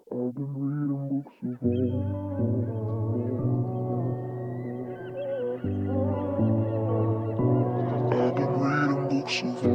I've been reading books of old. I've been reading books of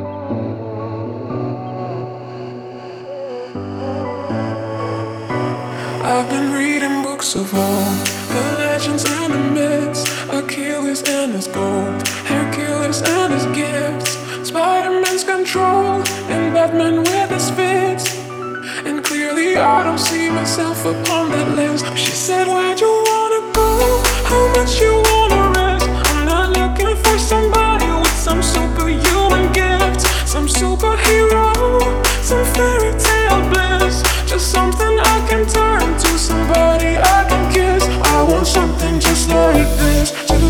old. I've been reading books of old, the legends and the myths, Achilles and his gold, Hercules and his gifts, Spider-Man's control, and Batman with his fits. And clearly I don't see myself upon that list. She said, where'd you wanna go? How much you wanna risk? I'm not looking for somebody with some superhuman gifts, some superhero, some fairy tale bliss. Just something I can turn to, somebody I can kiss. I want something just like this.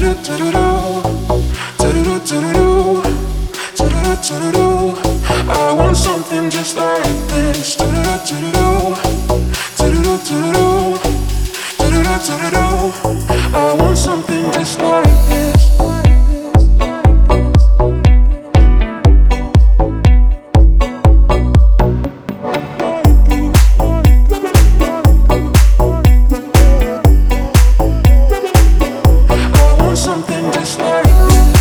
I want something just like this. I want something just like this. I want something just like this.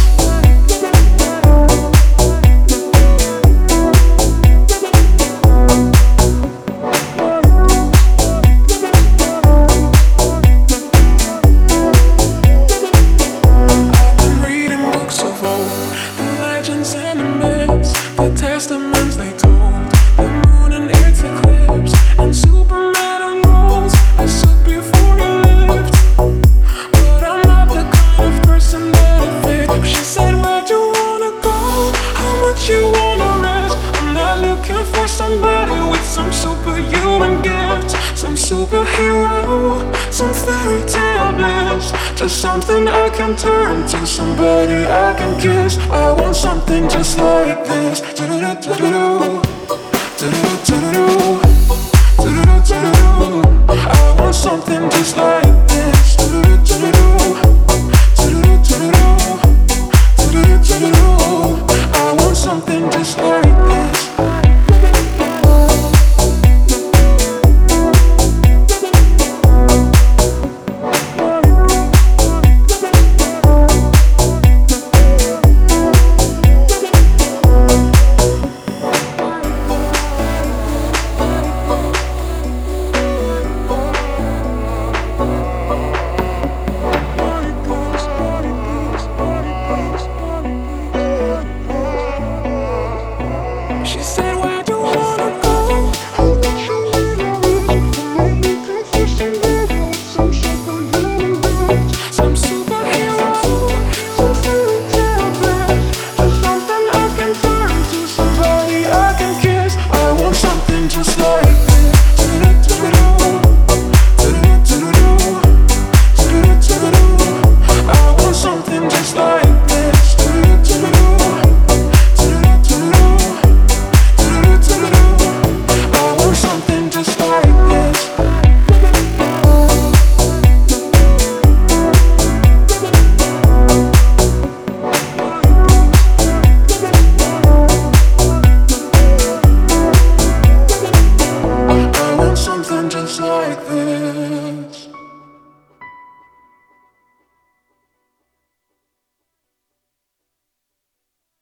The testaments they told, the moon and its eclipse, and Superman unrolls a suit before he lived. But I'm not the kind of person that it fits. She said, where'd you wanna go? How much you wanna risk? I'm not looking for somebody with some superhuman gifts, some superhero, some fairy tale bliss. Just something I can turn to, somebody I can kiss. I want something just like this.